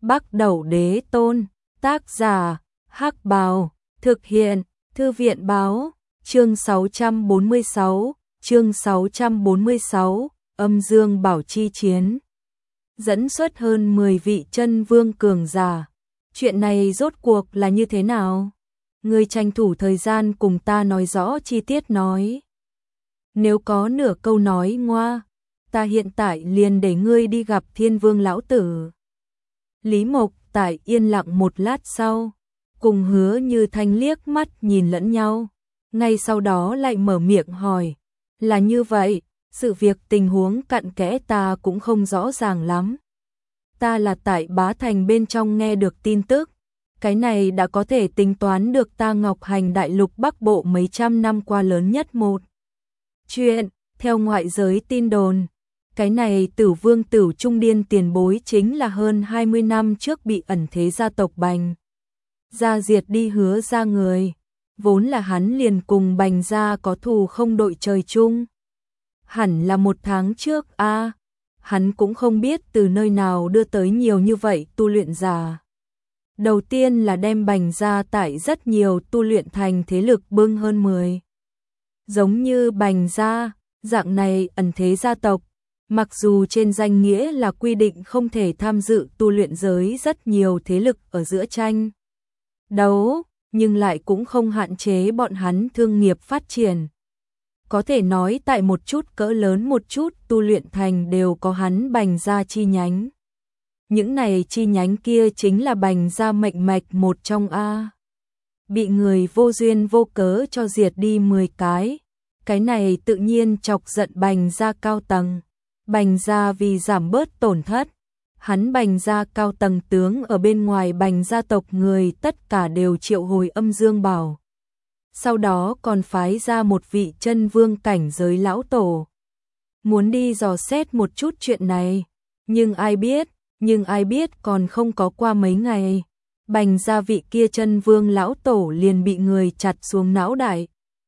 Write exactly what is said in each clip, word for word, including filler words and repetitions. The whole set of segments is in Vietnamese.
Bắc Đẩu Đế Tôn, tác giả, Hắc Bào, thực hiện, Thư viện Báo, chương sáu trăm bốn mươi sáu, chương sáu trăm bốn mươi sáu, Âm Dương Bảo Chi Chiến. Dẫn xuất hơn mười vị chân vương cường giả. Chuyện này rốt cuộc là như thế nào? Ngươi tranh thủ thời gian cùng ta nói rõ chi tiết nói. Nếu có nửa câu nói ngoa, ta hiện tại liền để ngươi đi gặp Thiên Vương lão tử. Lý Mộc tại yên lặng một lát sau, cùng Hứa Như Thanh liếc mắt nhìn lẫn nhau, ngay sau đó lại mở miệng hỏi, là như vậy, sự việc tình huống cặn kẽ ta cũng không rõ ràng lắm. Ta là tại Bá Thành bên trong nghe được tin tức, cái này đã có thể tính toán được ta Ngọc Hành Đại Lục Bắc Bộ mấy trăm năm qua lớn nhất một chuyện, theo ngoại giới tin đồn. Cái này Tử Vương Tử Trung Điên tiền bối chính là hơn hai mươi năm trước bị ẩn thế gia tộc Bành gia diệt đi Hứa ra người, vốn là hắn liền cùng Bành gia có thù không đội trời chung. Hẳn là một tháng trước a, à, hắn cũng không biết từ nơi nào đưa tới nhiều như vậy tu luyện giả. Đầu tiên là đem Bành gia tại rất nhiều tu luyện thành thế lực bưng hơn mười. Giống như Bành gia, dạng này ẩn thế gia tộc, mặc dù trên danh nghĩa là quy định không thể tham dự tu luyện giới rất nhiều thế lực ở giữa tranh đấu, nhưng lại cũng không hạn chế bọn hắn thương nghiệp phát triển. Có thể nói tại một chút cỡ lớn một chút tu luyện thành đều có hắn Bành gia chi nhánh. Những này chi nhánh kia chính là Bành gia mệnh mạch một trong a. Bị người vô duyên vô cớ cho diệt đi mười cái. Cái này tự nhiên chọc giận Bành gia cao tầng. Bành gia vì giảm bớt tổn thất, hắn Bành gia cao tầng tướng ở bên ngoài Bành gia tộc người tất cả đều triệu hồi Âm Dương Bảo. Sau đó còn phái ra một vị chân vương cảnh giới lão tổ, muốn đi dò xét một chút chuyện này, nhưng ai biết, nhưng ai biết còn không có qua mấy ngày, Bành gia vị kia chân vương lão tổ liền bị người chặt xuống não đại,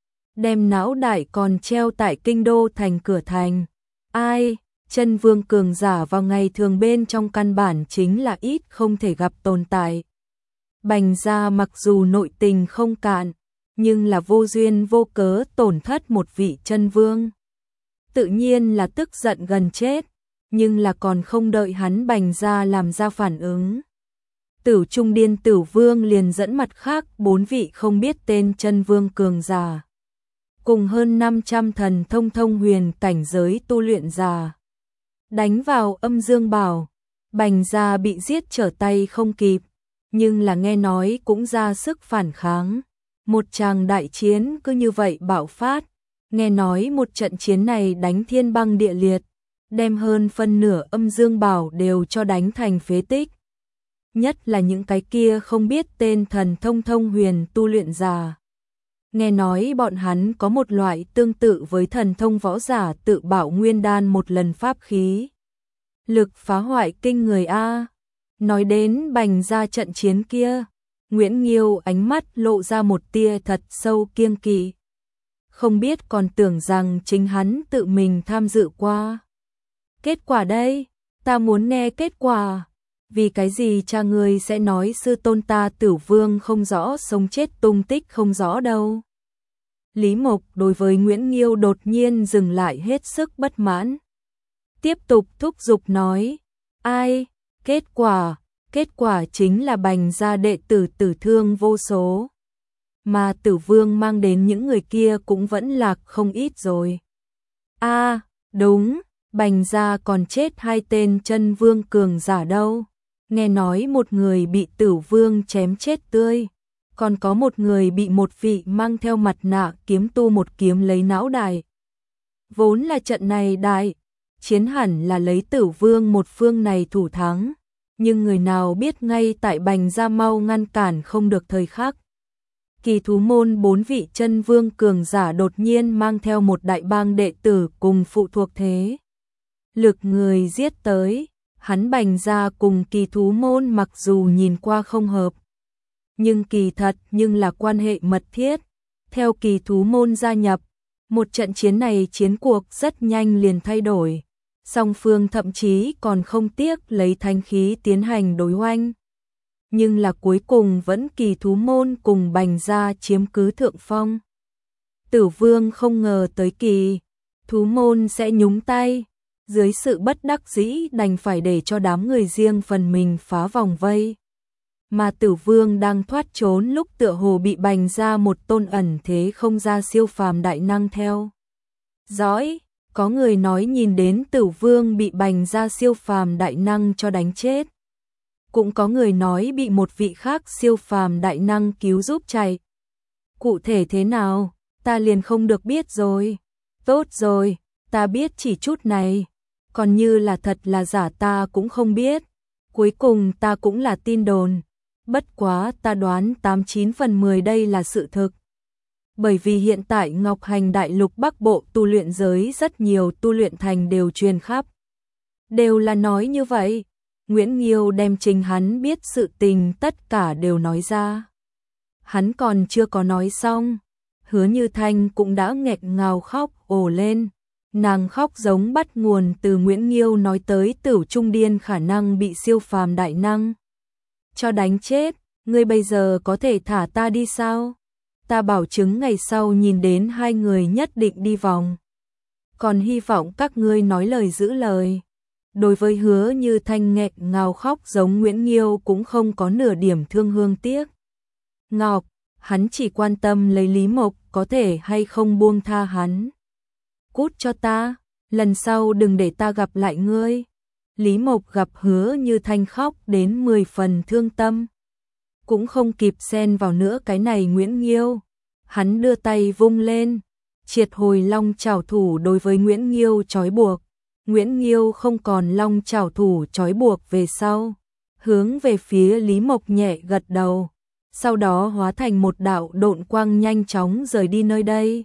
đem não đại còn treo tại kinh đô thành cửa thành. Ai, chân vương cường giả vào ngày thường bên trong căn bản chính là ít không thể gặp tồn tại. Bành gia mặc dù nội tình không cạn, nhưng là vô duyên vô cớ tổn thất một vị chân vương. Tự nhiên là tức giận gần chết, nhưng là còn không đợi hắn Bành gia làm ra phản ứng. Tử Trung Điên Tử Vương liền dẫn mặt khác bốn vị không biết tên chân vương cường giả, cùng hơn năm trăm thần thông thông huyền cảnh giới tu luyện giả, đánh vào Âm Dương Bảo. Bành gia bị giết trở tay không kịp, nhưng là nghe nói cũng ra sức phản kháng. Một tràng đại chiến cứ như vậy bạo phát, nghe nói một trận chiến này đánh thiên băng địa liệt, đem hơn phân nửa Âm Dương Bảo đều cho đánh thành phế tích. Nhất là những cái kia không biết tên thần thông thông huyền tu luyện giả. Nghe nói bọn hắn có một loại tương tự với thần thông võ giả tự bảo nguyên đan một lần pháp khí. Lực phá hoại kinh người a. Nói đến Bành gia trận chiến kia, Nguyễn Nghiêu ánh mắt lộ ra một tia thật sâu kiêng kỵ. Không biết còn tưởng rằng chính hắn tự mình tham dự qua. Kết quả đây, ta muốn nghe kết quả. Vì cái gì cha ngươi sẽ nói sư tôn ta Tử Vương không rõ sống chết tung tích không rõ đâu. Lý Mộc đối với Nguyễn Nghiêu đột nhiên dừng lại hết sức bất mãn. Tiếp tục thúc giục nói, ai, kết quả, kết quả chính là Bành gia đệ tử tử thương vô số. Mà Tử Vương mang đến những người kia cũng vẫn lạc không ít rồi. A, đúng, Bành gia còn chết hai tên chân vương cường giả đâu. Nghe nói một người bị Tử Vương chém chết tươi, còn có một người bị một vị mang theo mặt nạ kiếm tu một kiếm lấy não đại. Vốn là trận này đại chiến hẳn là lấy Tử Vương một phương này thủ thắng, nhưng người nào biết ngay tại Bành gia mau ngăn cản không được thời khắc. Kỳ thú môn bốn vị chân vương cường giả đột nhiên mang theo một đại bang đệ tử cùng phụ thuộc thế lực người giết tới. Hắn Bành gia cùng kỳ thú môn mặc dù nhìn qua không hợp, nhưng kỳ thật nhưng là quan hệ mật thiết. Theo kỳ thú môn gia nhập, một trận chiến này chiến cuộc rất nhanh liền thay đổi. Song phương thậm chí còn không tiếc lấy thánh khí tiến hành đối oanh. Nhưng là cuối cùng vẫn Kỳ Thú Môn cùng Bành gia chiếm cứ thượng phong. Tử Vương không ngờ tới Kỳ Thú Môn sẽ nhúng tay, dưới sự bất đắc dĩ đành phải để cho đám người riêng phần mình phá vòng vây. Mà Tử Vương đang thoát trốn lúc tựa hồ bị Bành gia một tôn ẩn thế không ra siêu phàm đại năng theo dõi. Có người nói nhìn đến Tử Vương bị Bành gia siêu phàm đại năng cho đánh chết. Cũng có người nói bị một vị khác siêu phàm đại năng cứu giúp chạy. Cụ thể thế nào, ta liền không được biết rồi. Tốt rồi, ta biết chỉ chút này. Còn như là thật là giả ta cũng không biết. Cuối cùng ta cũng là tin đồn. Bất quá ta đoán tám chín phần mười đây là sự thực. Bởi vì hiện tại Ngọc Hành Đại Lục Bắc Bộ tu luyện giới rất nhiều tu luyện thành đều truyền khắp. Đều là nói như vậy. Nguyễn Nghiêu đem trình hắn biết sự tình tất cả đều nói ra. Hắn còn chưa có nói xong. Hứa Như Thanh cũng đã nghẹn ngào khóc ồ lên. Nàng khóc giống bắt nguồn từ Nguyễn Nghiêu nói tới Tửu Trung Điên khả năng bị siêu phàm đại năng cho đánh chết. Ngươi bây giờ có thể thả ta đi sao? Ta bảo chứng ngày sau nhìn đến hai người nhất định đi vòng. Còn hy vọng các ngươi nói lời giữ lời. Đối với Hứa Như Thanh nghẹn ngào khóc giống Nguyễn Nghiêu cũng không có nửa điểm thương hương tiếc. Ngọc, hắn chỉ quan tâm lấy Lý Mộc có thể hay không buông tha hắn. Cút cho ta, lần sau đừng để ta gặp lại ngươi. Lý Mộc gặp Hứa Như Thanh khóc đến mười phần thương tâm. Cũng không kịp xen vào nữa cái này Nguyễn Nghiêu. Hắn đưa tay vung lên, triệt hồi long trảo thủ đối với Nguyễn Nghiêu trói buộc. Nguyễn Nghiêu không còn long trảo thủ trói buộc về sau. Hướng về phía Lý Mộc nhẹ gật đầu. Sau đó hóa thành một đạo độn quang nhanh chóng rời đi nơi đây.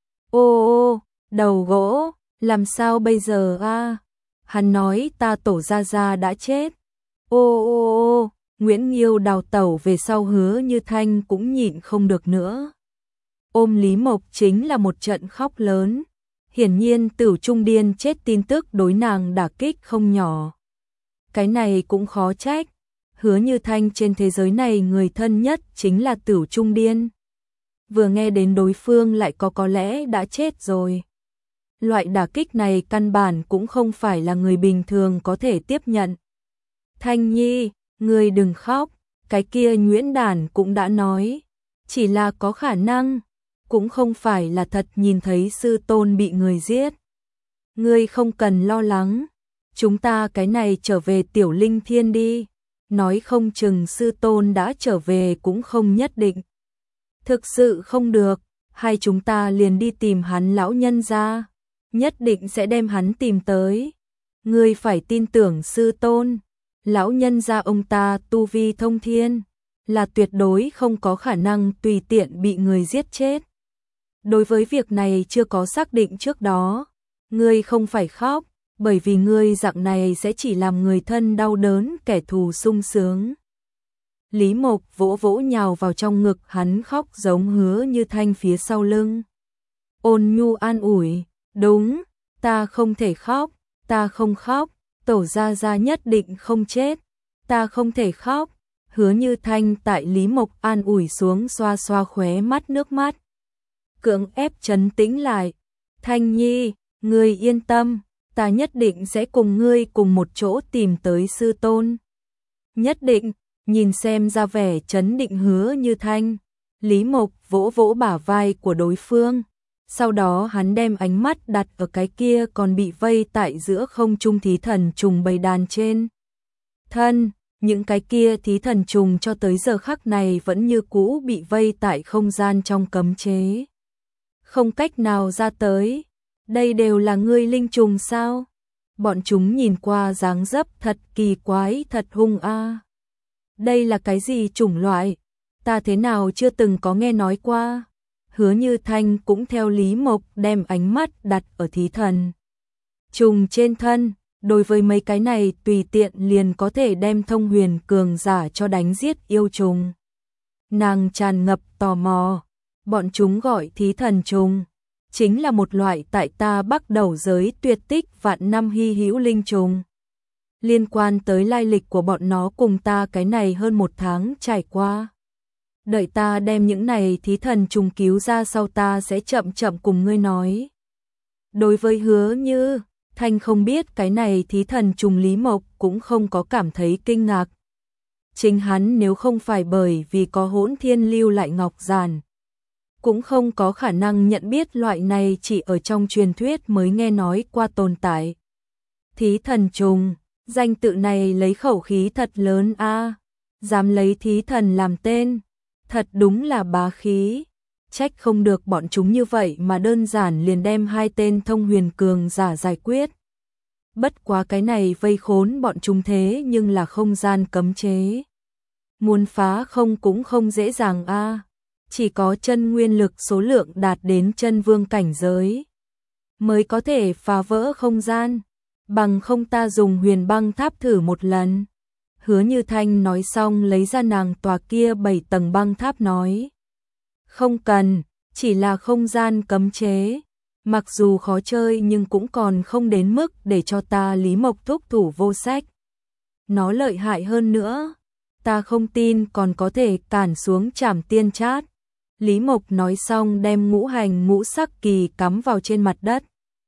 Ô ô, đầu gỗ, làm sao bây giờ a? Hắn nói ta tổ gia gia đã chết. Ô ô ô, Nguyễn Nghiêu đào tẩu về sau Hứa Như Thanh cũng nhịn không được nữa. Ôm Lý Mộc chính là một trận khóc lớn. Hiển nhiên Tửu Trung Điên chết tin tức đối nàng đả kích không nhỏ. Cái này cũng khó trách. Hứa Như Thanh trên thế giới này người thân nhất chính là Tửu Trung Điên. Vừa nghe đến đối phương lại có có lẽ đã chết rồi. Loại đả kích này căn bản cũng không phải là người bình thường có thể tiếp nhận. Thanh Nhi, ngươi đừng khóc, cái kia Nguyễn Đản cũng đã nói. Chỉ là có khả năng, cũng không phải là thật nhìn thấy sư tôn bị người giết. Ngươi không cần lo lắng, chúng ta cái này trở về Tiểu Linh Thiên đi. Nói không chừng sư tôn đã trở về cũng không nhất định. Thực sự không được, hai chúng ta liền đi tìm hắn lão nhân ra. Nhất định sẽ đem hắn tìm tới. Ngươi phải tin tưởng sư tôn. Lão nhân gia ông ta tu vi thông thiên, là tuyệt đối không có khả năng tùy tiện bị người giết chết. Đối với việc này chưa có xác định trước đó, ngươi không phải khóc, bởi vì ngươi dạng này sẽ chỉ làm người thân đau đớn, kẻ thù sung sướng. Lý Mộc vỗ vỗ nhào vào trong ngực hắn khóc giống Hứa Như Thanh phía sau lưng. Ôn nhu an ủi, đúng, ta không thể khóc, ta không khóc. Tổ gia gia nhất định không chết, ta không thể khóc. Hứa Như Thanh tại Lý Mộc an ủi xuống xoa xoa khóe mắt nước mắt. Cưỡng ép trấn tĩnh lại. Thanh Nhi, ngươi yên tâm, ta nhất định sẽ cùng ngươi cùng một chỗ tìm tới sư tôn. Nhất định, nhìn xem ra vẻ trấn định Hứa Như Thanh. Lý Mộc vỗ vỗ bả vai của đối phương. Sau đó hắn đem ánh mắt đặt ở cái kia còn bị vây tại giữa không trung thí thần trùng bầy đàn trên. Thân, những cái kia thí thần trùng cho tới giờ khắc này vẫn như cũ bị vây tại không gian trong cấm chế. Không cách nào ra tới. Đây đều là ngươi linh trùng sao? Bọn chúng nhìn qua dáng dấp thật kỳ quái, thật hung a. Đây là cái gì chủng loại? Ta thế nào chưa từng có nghe nói qua? Hứa Như Thanh cũng theo Lý Mộc đem ánh mắt đặt ở thí thần trùng trên thân. Đối với mấy cái này tùy tiện liền có thể đem thông huyền cường giả cho đánh giết yêu trùng. Nàng tràn ngập tò mò. Bọn chúng gọi thí thần trùng. chính là một loại tại ta Bắc Đầu giới tuyệt tích vạn năm hy hữu linh trùng. Liên quan tới lai lịch của bọn nó cùng ta cái này hơn một tháng trải qua. Đợi ta đem những này thí thần trùng cứu ra sau ta sẽ chậm chậm cùng ngươi nói. Đối với Hứa Như Thanh không biết cái này thí thần trùng, Lý Mộc cũng không có cảm thấy kinh ngạc. Chính hắn nếu không phải bởi vì có Hỗn Thiên lưu lại ngọc giản, cũng không có khả năng nhận biết loại này chỉ ở trong truyền thuyết mới nghe nói qua tồn tại. Thí thần trùng, danh tự này lấy khẩu khí thật lớn a, dám lấy thí thần làm tên, thật đúng là bá khí. Trách không được bọn chúng như vậy mà đơn giản liền đem hai tên thông huyền cường giả giải quyết. Bất quá cái này vây khốn bọn chúng thế nhưng là không gian cấm chế. Muốn phá không cũng không dễ dàng a, chỉ có chân nguyên lực số lượng đạt đến chân vương cảnh giới mới có thể phá vỡ không gian, bằng không ta dùng huyền băng tháp thử một lần. Hứa Như Thanh nói xong lấy ra nàng tòa kia bảy tầng băng tháp nói. Không cần, chỉ là không gian cấm chế. Mặc dù khó chơi nhưng cũng còn không đến mức để cho ta Lý Mộc thúc thủ vô sách. Nó lợi hại hơn nữa, ta không tin còn có thể cản xuống Trảm Tiên Chát. Lý Mộc nói xong đem ngũ hành ngũ sắc kỳ cắm vào trên mặt đất.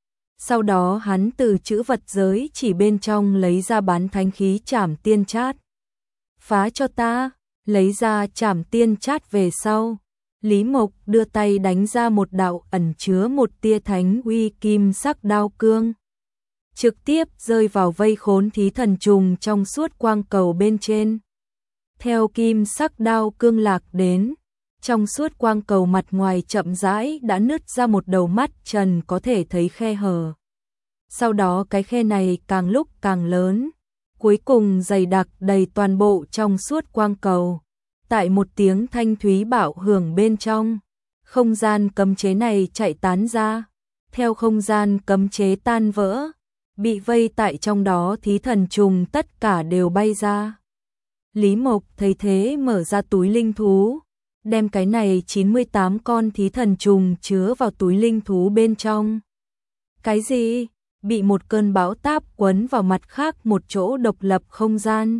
Sau đó hắn từ chữ vật giới chỉ bên trong lấy ra bán thánh khí Trảm Tiên Chát. Phá cho ta, lấy ra Trảm Tiên Chát về sau. Lý Mộc đưa tay đánh ra một đạo ẩn chứa một tia thánh uy kim sắc đao cương. Trực tiếp rơi vào vây khốn thí thần trùng trong suốt quang cầu bên trên. Theo kim sắc đao cương lạc đến, trong suốt quang cầu mặt ngoài chậm rãi đã nứt ra một đầu mắt trần có thể thấy khe hở. Sau đó cái khe này càng lúc càng lớn, cuối cùng dày đặc đầy toàn bộ trong suốt quang cầu. Tại một tiếng thanh thúy bạo hưởng bên trong, không gian cấm chế này chạy tán ra. Theo không gian cấm chế tan vỡ, bị vây tại trong đó thí thần trùng tất cả đều bay ra. Lý Mộc thấy thế mở ra túi linh thú, đem cái này chín mươi tám con thí thần trùng chứa vào túi linh thú bên trong. Cái gì? Bị một cơn bão táp quấn vào mặt khác một chỗ độc lập không gian.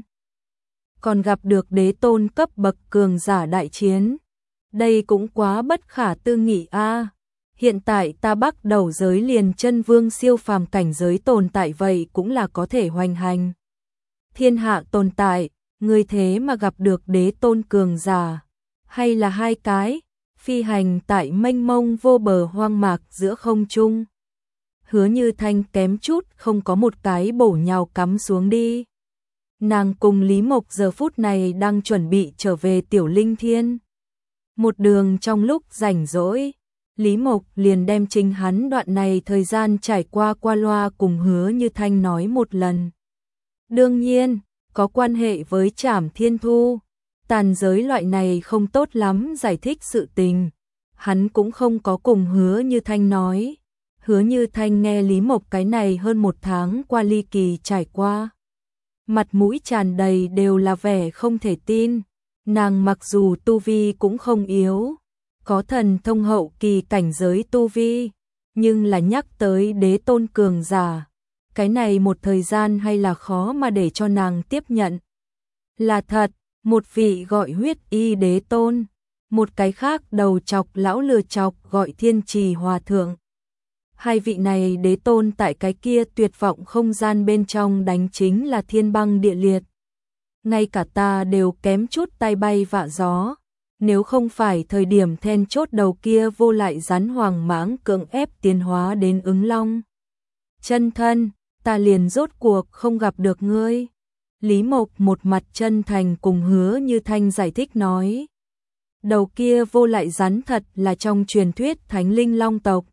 Còn gặp được đế tôn cấp bậc cường giả đại chiến. Đây cũng quá bất khả tư nghị a. Hiện tại ta Bắc Đầu giới liền chân vương siêu phàm cảnh giới tồn tại vậy cũng là có thể hoành hành. Thiên hạ tồn tại, người thế mà gặp được đế tôn cường giả. Hay là hai cái, phi hành tại mênh mông vô bờ hoang mạc giữa không trung. Hứa Như Thanh kém chút không có một cái bổ nhào cắm xuống đi. Nàng cùng Lý Mộc giờ phút này đang chuẩn bị trở về Tiểu Linh Thiên. Một đường trong lúc rảnh rỗi, Lý Mộc liền đem chính hắn đoạn này thời gian trải qua qua loa cùng Hứa Như Thanh nói một lần. Đương nhiên, có quan hệ với Trảm Thiên Thu, tàn giới loại này không tốt lắm giải thích sự tình. Hắn cũng không có cùng Hứa Như Thanh nói. Hứa Như Thanh nghe Lý Mộc cái này hơn một tháng qua ly kỳ trải qua. Mặt mũi tràn đầy đều là vẻ không thể tin. Nàng mặc dù tu vi cũng không yếu, có thần thông hậu kỳ cảnh giới tu vi, nhưng là nhắc tới đế tôn cường giả, cái này một thời gian hay là khó mà để cho nàng tiếp nhận. Là thật, một vị gọi huyết y đế tôn, một cái khác đầu chọc lão lừa chọc gọi thiên trì hòa thượng. Hai vị này đế tôn tại cái kia tuyệt vọng không gian bên trong đánh chính là thiên băng địa liệt. Ngay cả ta đều kém chút tay bay vạ gió. Nếu không phải thời điểm then chốt đầu kia vô lại rắn hoàng mãng cưỡng ép tiến hóa đến ứng long chân thân, ta liền rốt cuộc không gặp được ngươi. Lý Mộc một mặt chân thành cùng Hứa Như Thanh giải thích nói. Đầu kia vô lại rắn thật là trong truyền thuyết thánh linh long tộc.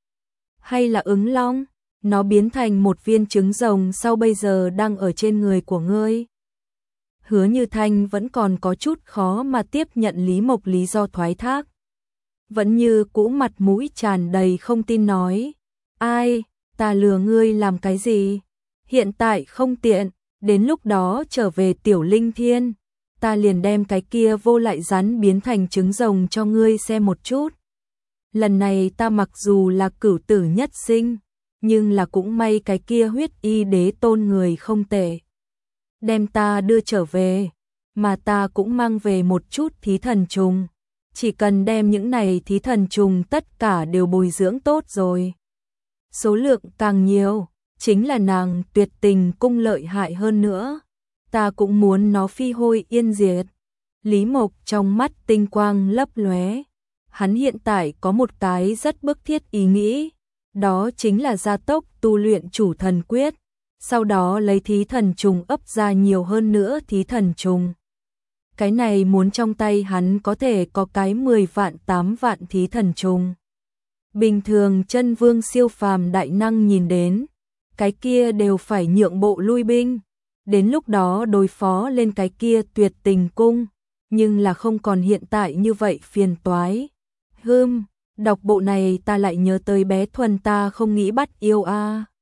Hay là ứng long, nó biến thành một viên trứng rồng sau bây giờ đang ở trên người của ngươi. Hứa Như Thanh vẫn còn có chút khó mà tiếp nhận Lý Mộc lý do thoái thác. Vẫn như cũ mặt mũi tràn đầy không tin nói. Ai, ta lừa ngươi làm cái gì? Hiện tại không tiện, đến lúc đó trở về Tiểu Linh Thiên, ta liền đem cái kia vô lại rắn biến thành trứng rồng cho ngươi xem một chút. lần này ta mặc dù là cửu tử nhất sinh, nhưng là cũng may cái kia huyết y đế tôn người không tệ. Đem ta đưa trở về, mà ta cũng mang về một chút thí thần trùng. Chỉ cần đem những này thí thần trùng tất cả đều bồi dưỡng tốt rồi. Số lượng càng nhiều, chính là nàng tuyệt tình cung lợi hại hơn nữa. Ta cũng muốn nó phi hôi yên diệt. Lý Mộc trong mắt tinh quang lấp lóe. Hắn hiện tại có một cái rất bức thiết ý nghĩ. Đó chính là gia tốc tu luyện chủ thần quyết. Sau đó lấy thí thần trùng ấp ra nhiều hơn nữa thí thần trùng. Cái này muốn trong tay hắn có thể có cái mười vạn tám vạn thí thần trùng. Bình thường chân vương siêu phàm đại năng nhìn đến, cái kia đều phải nhượng bộ lui binh. Đến lúc đó đối phó lên cái kia tuyệt tình cung, nhưng là không còn hiện tại như vậy phiền toái. Hừm, đọc bộ này ta lại nhớ tới bé Thuần ta không nghĩ bắt yêu a.